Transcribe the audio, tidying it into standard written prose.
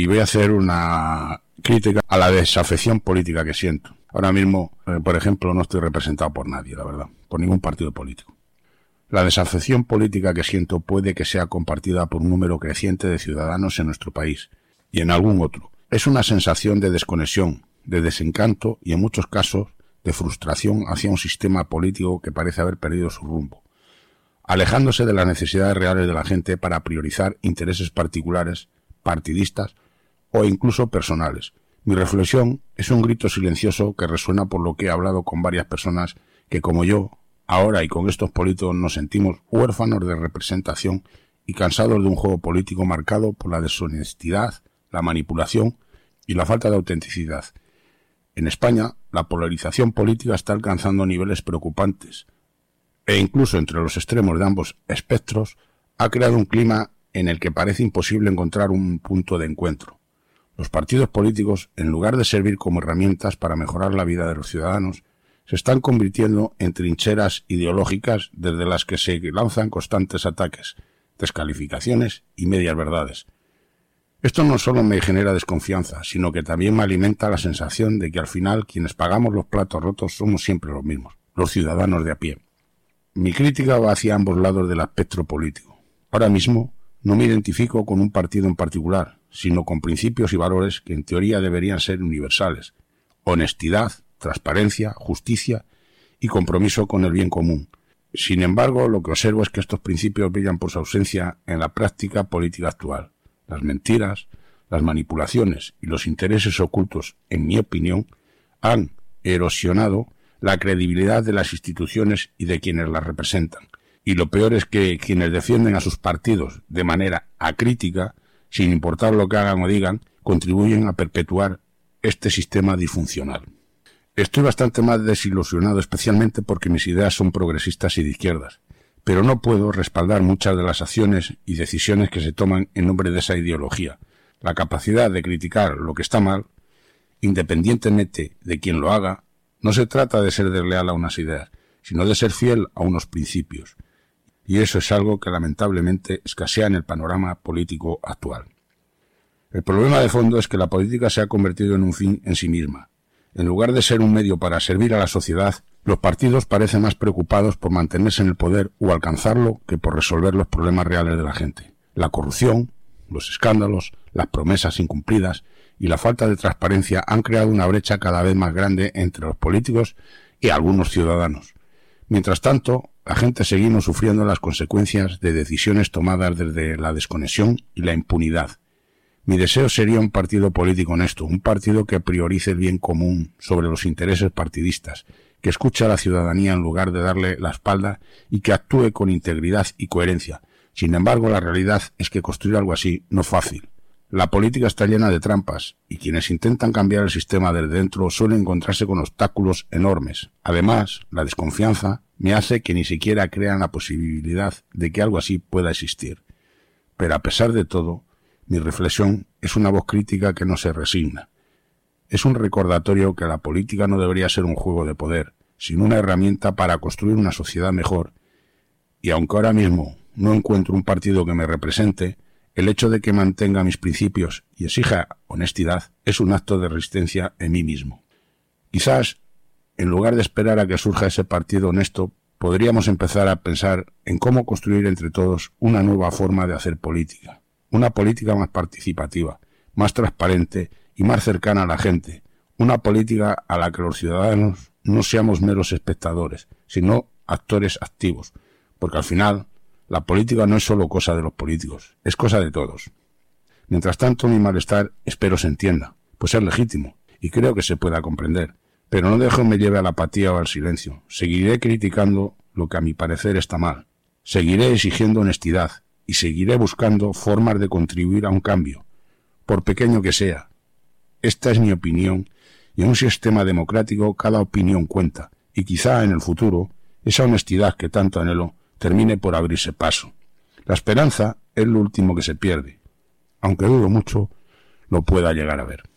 y voy a hacer una crítica a la desafección política que siento. Ahora mismo, por ejemplo, no estoy representado por nadie, la verdad, por ningún partido político. La desafección política que siento puede que sea compartida por un número creciente de ciudadanos en nuestro país y en algún otro. Es una sensación de desconexión, de desencanto y en muchos casos de frustración hacia un sistema político que parece haber perdido su rumbo, alejándose de las necesidades reales de la gente para priorizar intereses particulares, partidistas o incluso personales. Mi reflexión es un grito silencioso que resuena por lo que he hablado con varias personas que, como yo, ahora y con estos políticos nos sentimos huérfanos de representación y cansados de un juego político marcado por la deshonestidad, la manipulación y la falta de autenticidad. En España, la polarización política está alcanzando niveles preocupantes e incluso entre los extremos de ambos espectros ha creado un clima en el que parece imposible encontrar un punto de encuentro. Los partidos políticos, en lugar de servir como herramientas para mejorar la vida de los ciudadanos, se están convirtiendo en trincheras ideológicas desde las que se lanzan constantes ataques, descalificaciones y medias verdades. Esto no solo me genera desconfianza, sino que también me alimenta la sensación de que al final quienes pagamos los platos rotos somos siempre los mismos, los ciudadanos de a pie. Mi crítica va hacia ambos lados del espectro político. Ahora mismo no me identifico con un partido en particular, sino con principios y valores que en teoría deberían ser universales: honestidad, transparencia, justicia y compromiso con el bien común. Sin embargo, lo que observo es que estos principios brillan por su ausencia en la práctica política actual. Las mentiras, las manipulaciones y los intereses ocultos, en mi opinión, han erosionado la credibilidad de las instituciones y de quienes las representan. Y lo peor es que quienes defienden a sus partidos de manera acrítica, sin importar lo que hagan o digan, contribuyen a perpetuar este sistema disfuncional. Estoy bastante más desilusionado, especialmente porque mis ideas son progresistas y de izquierdas, pero no puedo respaldar muchas de las acciones y decisiones que se toman en nombre de esa ideología. La capacidad de criticar lo que está mal, independientemente de quien lo haga, no se trata de ser desleal a unas ideas, sino de ser fiel a unos principios. Y eso es algo que lamentablemente escasea en el panorama político actual. El problema de fondo es que la política se ha convertido en un fin en sí misma. En lugar de ser un medio para servir a la sociedad, los partidos parecen más preocupados por mantenerse en el poder o alcanzarlo que por resolver los problemas reales de la gente. La corrupción, los escándalos, las promesas incumplidas y la falta de transparencia han creado una brecha cada vez más grande entre los políticos y algunos ciudadanos. Mientras tanto, la gente seguimos sufriendo las consecuencias de decisiones tomadas desde la desconexión y la impunidad. Mi deseo sería un partido político honesto, un partido que priorice el bien común sobre los intereses partidistas, que escuche a la ciudadanía en lugar de darle la espalda y que actúe con integridad y coherencia. Sin embargo, la realidad es que construir algo así no es fácil. La política está llena de trampas y quienes intentan cambiar el sistema desde dentro suelen encontrarse con obstáculos enormes. Además, la desconfianza me hace que ni siquiera crean la posibilidad de que algo así pueda existir. Pero a pesar de todo, mi reflexión es una voz crítica que no se resigna. Es un recordatorio que la política no debería ser un juego de poder, sino una herramienta para construir una sociedad mejor. Y aunque ahora mismo no encuentro un partido que me represente, el hecho de que mantenga mis principios y exija honestidad es un acto de resistencia en mí mismo. Quizás, en lugar de esperar a que surja ese partido honesto, podríamos empezar a pensar en cómo construir entre todos una nueva forma de hacer política. Una política más participativa, más transparente y más cercana a la gente. Una política a la que los ciudadanos no seamos meros espectadores, sino actores activos. Porque al final, la política no es solo cosa de los políticos, es cosa de todos. Mientras tanto, mi malestar espero se entienda, pues es legítimo, y creo que se pueda comprender. Pero no dejo que me lleve a la apatía o al silencio. Seguiré criticando lo que a mi parecer está mal. Seguiré exigiendo honestidad. Y seguiré buscando formas de contribuir a un cambio, por pequeño que sea. Esta es mi opinión, y en un sistema democrático cada opinión cuenta, y quizá en el futuro, esa honestidad que tanto anhelo termine por abrirse paso. La esperanza es lo último que se pierde, aunque dudo mucho lo pueda llegar a ver.